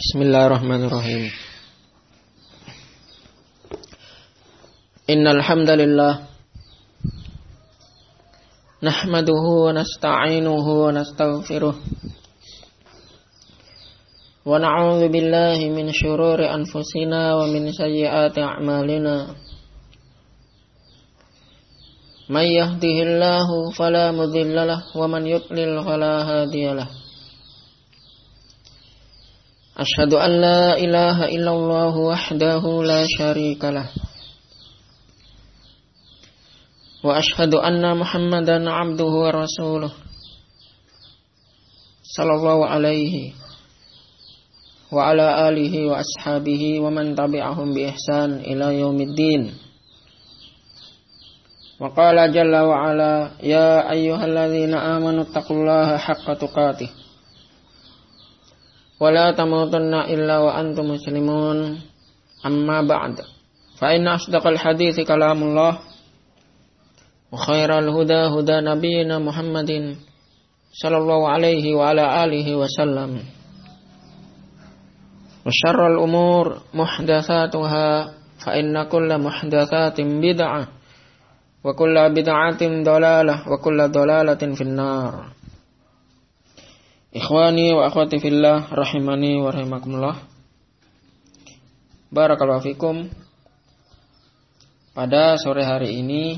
Bismillahirrahmanirrahim. Innal hamdalillah nahmaduhu wa nasta'inuhu wa nastaghfiruh wa na'udzu billahi min syururi anfusina wa min sayyiati a'malina. May yahdihillahu fala mudilla lahu wa man yudlil fala hadiyalah. Asyhadu an la ilaha illallah wahdahu la syarika lah. Wa asyhadu anna Muhammadan abduhu wa rasuluh. Sallallahu alaihi wa ala alihi wa ashabihi wa man tabi'ahum bi ihsan ila yaumiddin. Wa qala jalla wa ala ya ayyuhalladzina amanu taqullaha haqqa tuqatih wa la tamutunna illa wa antum muslimun. Amma ba'd, fa inna asdaqal hadithi kalamullah wa khairal huda huda nabiyyina Muhammadin sallallahu alaihi wa ala alihi wa sallam. Wa syarrul umur muhdatsatuha fa inna kulla muhdatsatin bid'ah wa kulla bid'atin dhalalah wa kulla dhalalatin finnar. Ikhwani wa akhwati fillah rahimani wa rahimakumullah. Barakallahu fikum. Pada sore hari ini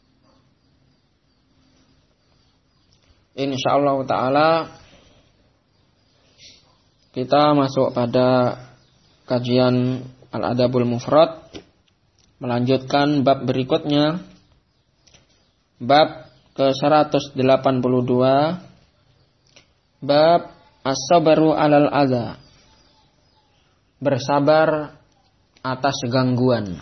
insyaallah taala kita masuk pada kajian Al-Adabul Mufrad, melanjutkan bab berikutnya, bab ke-182, bab as-sabru 'alal adza, bersabar atas gangguan.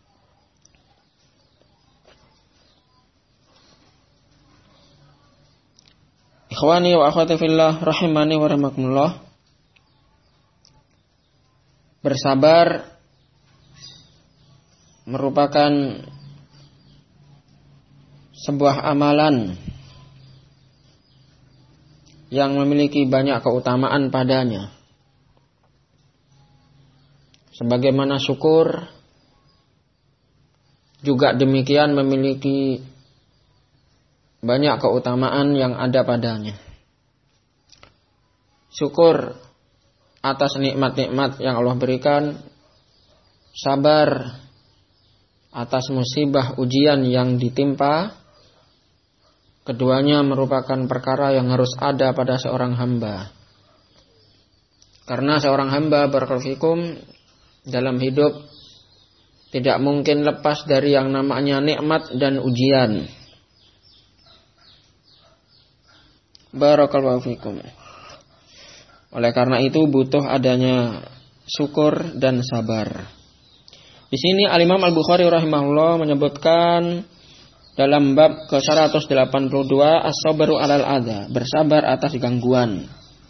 Ikhwani wa akhwati fillah rahimani wa rahimakumullah. Bersabar merupakan sebuah amalan yang memiliki banyak keutamaan padanya. Sebagaimana syukur juga demikian memiliki banyak keutamaan yang ada padanya. Syukur atas nikmat-nikmat yang Allah berikan, sabar atas musibah ujian yang ditimpa. Keduanya merupakan perkara yang harus ada pada seorang hamba. Karena seorang hamba barakallahu fikum dalam hidup tidak mungkin lepas dari yang namanya nikmat dan ujian. Barakallahu fikum. Oleh karena itu butuh adanya syukur dan sabar. Di sini Al-Imam Al-Bukhari rahimahullah menyebutkan dalam bab ke-182 as-sabru 'alal adza, bersabar atas gangguan.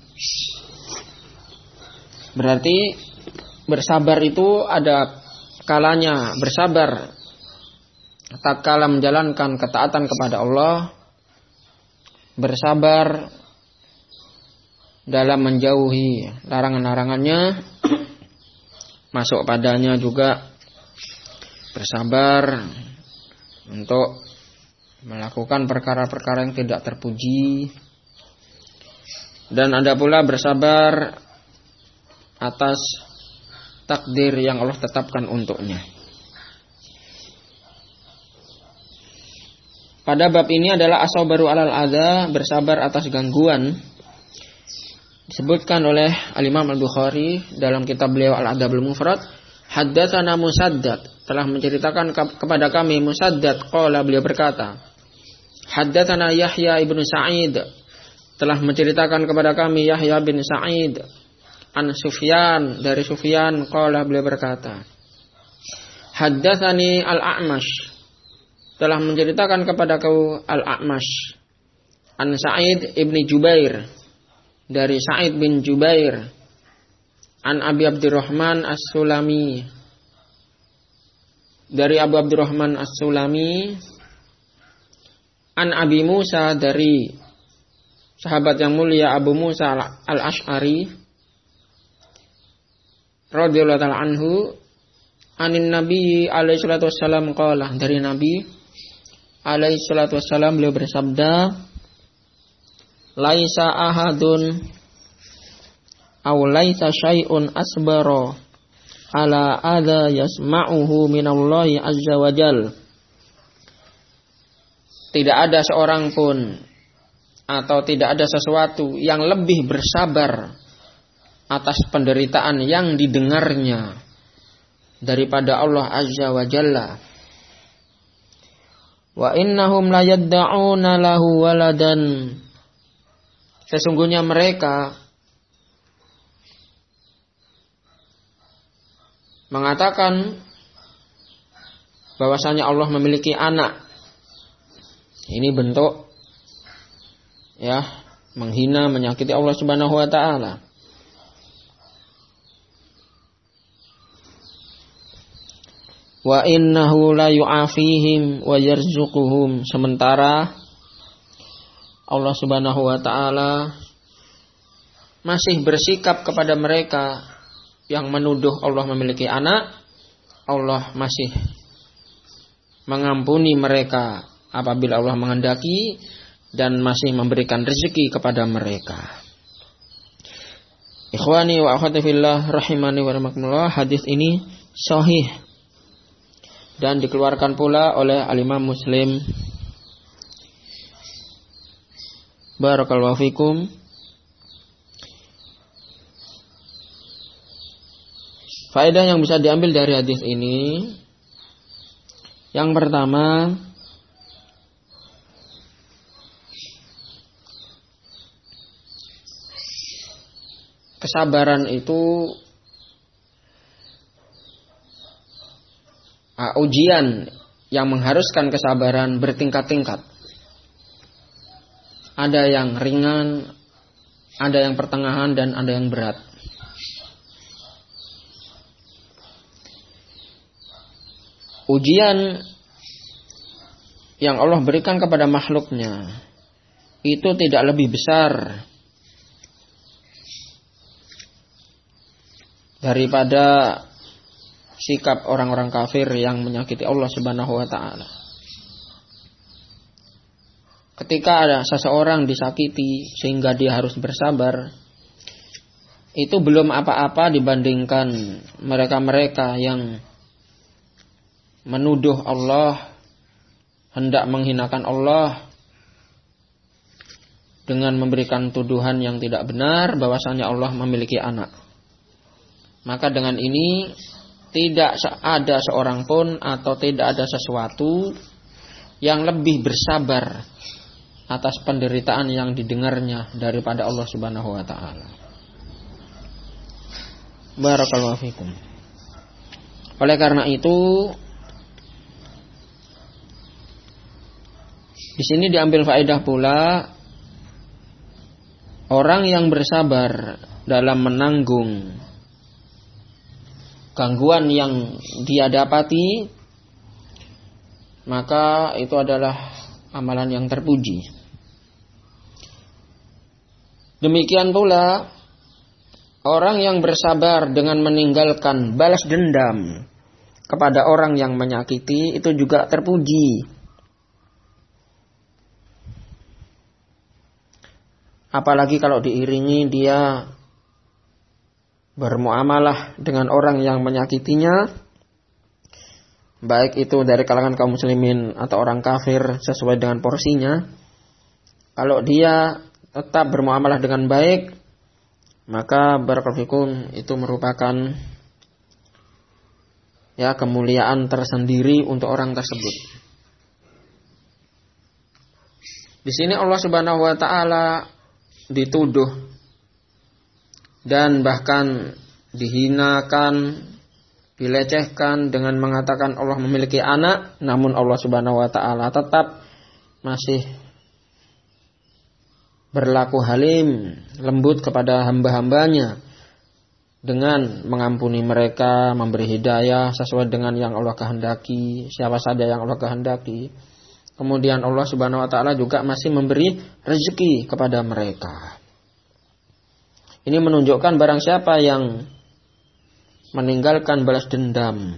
Berarti bersabar itu ada kalanya bersabar tatkala menjalankan ketaatan kepada Allah, bersabar dalam menjauhi larangan-larangannya, masuk padanya juga bersabar untuk melakukan perkara-perkara yang tidak terpuji. Dan ada pula bersabar atas takdir yang Allah tetapkan untuknya. Pada bab ini adalah as-sabru 'alal adza, bersabar atas gangguan. Disebutkan oleh Al-Imam Al-Bukhari dalam kitab beliau Al-Adabul Mufrad, haddatsana Musaddad, telah menceritakan kepada kami Musaddad, qala, beliau berkata, haddatsana Yahya ibnu Sa'id, telah menceritakan kepada kami Yahya bin Sa'id, an Sufyan, dari Sufyan, qala, beliau berkata, haddatsani Al-A'mash, telah menceritakan kepadaku Al-A'mash, an Sa'id ibni Jubair, dari Sa'id bin Jubair, an Abi Abdurrahman As-Sulami, dari Abu Abdurrahman As-Sulami, an Abi Musa, dari sahabat yang mulia Abu Musa Al-Ash'ari, radhiyallahu ta'ala anhu anin Nabi alaihi salatu wassalam qala, dari Nabi alaihi salatu wassalam beliau bersabda, laisa ahadun aw laisa syai'un asbara ala adza yasma'uhu minallahi azza wajal. Tidak ada seorang pun atau tidak ada sesuatu yang lebih bersabar atas penderitaan yang didengarnya daripada Allah azza wa jalla. Wa innahum la yadda'una lahu waladan. Sesungguhnya mereka mengatakan bahwasanya Allah memiliki anak. Ini bentuk menghina, menyakiti Allah Subhanahu wa taala. Wa innahu la yu'afihim wa yarzuquhum. Sementara Allah Subhanahu wa taala masih bersikap kepada mereka yang menuduh Allah memiliki anak. Allah masih mengampuni mereka apabila Allah menghendaki dan masih memberikan rezeki kepada mereka. Ikhwani wa akhwati fillah rahimani wa rahimakumullah, hadis ini sahih dan dikeluarkan pula oleh Al-Imam Muslim. Barakallahu fikum. Faedah yang bisa diambil dari hadis ini, yang pertama, kesabaran itu ujian yang mengharuskan kesabaran bertingkat-tingkat. Ada yang ringan, ada yang pertengahan, dan ada yang berat. Ujian yang Allah berikan kepada makhluknya itu tidak lebih besar daripada sikap orang-orang kafir yang menyakiti Allah Subhanahu wa taala. Ketika ada seseorang disakiti sehingga dia harus bersabar, itu belum apa-apa dibandingkan mereka-mereka yang menuduh Allah, hendak menghinakan Allah dengan memberikan tuduhan yang tidak benar bahwasanya Allah memiliki anak. Maka dengan ini tidak ada seorang pun atau tidak ada sesuatu yang lebih bersabar atas penderitaan yang didengarnya daripada Allah Subhanahu wa taala. Barakallahu fikum. Oleh karena itu, di sini diambil faedah pula, orang yang bersabar dalam menanggung gangguan yang dia dapati, maka itu adalah amalan yang terpuji. Demikian pula orang yang bersabar dengan meninggalkan balas dendam kepada orang yang menyakiti, itu juga terpuji. Apalagi kalau diiringi dia bermuamalah dengan orang yang menyakitinya, baik itu dari kalangan kaum muslimin atau orang kafir sesuai dengan porsinya. Kalau dia tetap bermuamalah dengan baik, maka barakallahu fikum, itu merupakan kemuliaan tersendiri untuk orang tersebut. Di sini Allah Subhanahu wa taala dituduh dan bahkan dihinakan, dilecehkan dengan mengatakan Allah memiliki anak, namun Allah Subhanahu wa taala tetap masih berlaku halim, lembut kepada hamba-hambanya dengan mengampuni mereka, memberi hidayah sesuai dengan yang Allah kehendaki, siapa saja yang Allah kehendaki. Kemudian Allah Subhanahu wa taala juga masih memberi rezeki kepada mereka. Ini menunjukkan barang siapa yang meninggalkan balas dendam.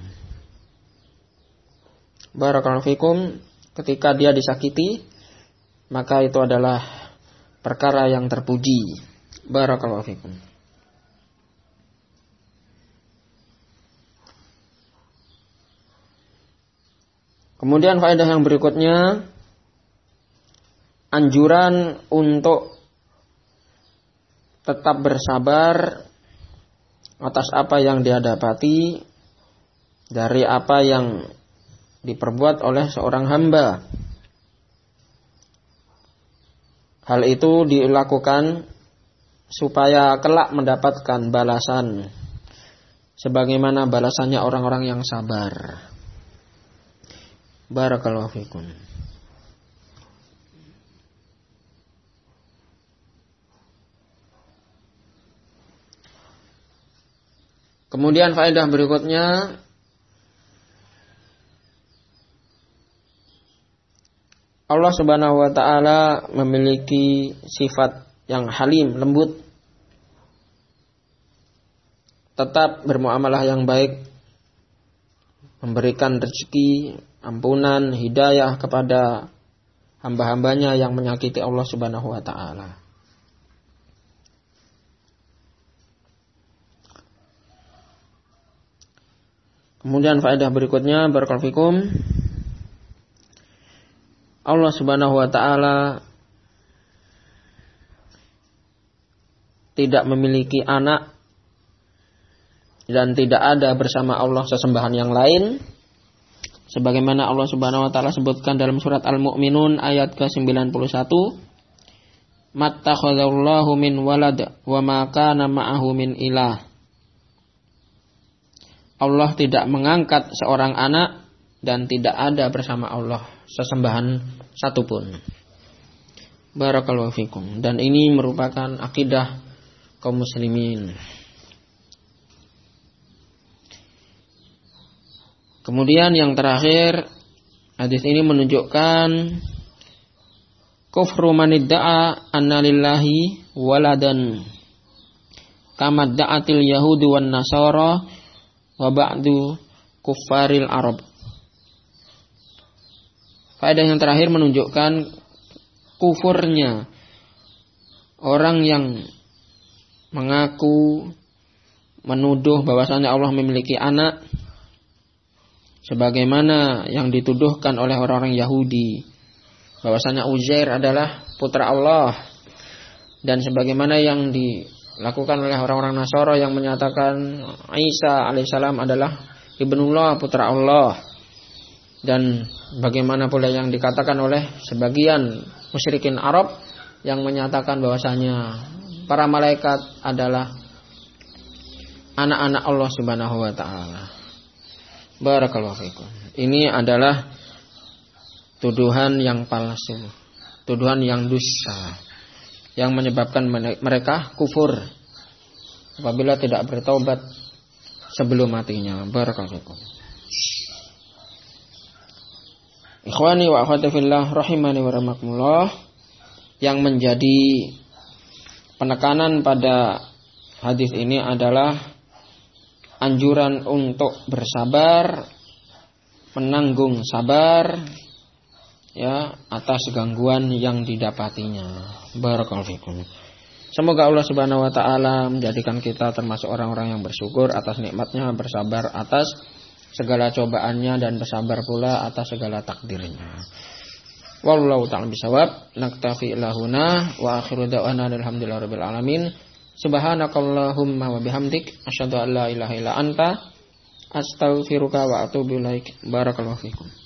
Barakallahu fikum, ketika dia disakiti, maka itu adalah perkara yang terpuji. Barakallahu fikum. Kemudian faedah yang berikutnya, anjuran untuk tetap bersabar atas apa yang dia dapati dari apa yang diperbuat oleh seorang hamba. Hal itu dilakukan supaya kelak mendapatkan balasan sebagaimana balasannya orang-orang yang sabar. Barakallahu fikum. Kemudian faedah berikutnya, Allah Subhanahu wa taala memiliki sifat yang halim, lembut. Tetap bermuamalah yang baik, memberikan rezeki, ampunan, hidayah kepada hamba-hambanya yang menyakiti Allah Subhanahu wa taala. Kemudian faedah berikutnya, barakallahu fikum, Allah Subhanahu wa taala tidak memiliki anak dan tidak ada bersama Allah sesembahan yang lain, sebagaimana Allah Subhanahu wa taala sebutkan dalam surat Al-Mu'minun ayat ke-91, mattakhadallahu min walad wa ma kana ma'ahu min ilah. Allah tidak mengangkat seorang anak dan tidak ada bersama Allah sesembahan satupun. Barakallahu fikum. Dan ini merupakan akidah kaum muslimin. Kemudian yang terakhir, hadis ini menunjukkan kufru man idda'a anna lillahi waladan kama da'atil yahudi wan nasara wa ba'du kuffaril Arab. Faedah yang terakhir menunjukkan kufurnya orang yang mengaku menuduh bahwasanya Allah memiliki anak, sebagaimana yang dituduhkan oleh orang-orang Yahudi bahwasanya Uzair adalah putra Allah, dan sebagaimana yang dilakukan oleh orang-orang Nasara yang menyatakan Isa alaihissalam adalah ibnullah, putra Allah, dan bagaimana pula yang dikatakan oleh sebagian musyrikin Arab yang menyatakan bahwasanya para malaikat adalah anak-anak Allah Subhanahu wa taala. Barakallahu fikum. Ini adalah tuduhan yang palsu, tuduhan yang dusta, yang menyebabkan mereka kufur apabila tidak bertaubat sebelum matinya. Barakallahu fikum. Ikhwani wa akhwati fillah rahimani wa rahmakumullah, yang menjadi penekanan pada hadis ini adalah anjuran untuk bersabar, menanggung sabar ya atas gangguan yang didapatinya. Barakallahu fikum. Semoga Allah Subhanahu wa taala menjadikan kita termasuk orang-orang yang bersyukur atas nikmatnya, bersabar atas segala cobaannya, dan bersabar pula atas segala takdirnya. Wallahu ta'ala bisawab. Naktafi ilahuna wa akhiru da'wana alhamdulillahirabbil alamin. Subhanakallahumma wa bihamdik asyhadu an la ilaha illa anta astaghfiruka wa atubu ilaik. Barakallahu fikum.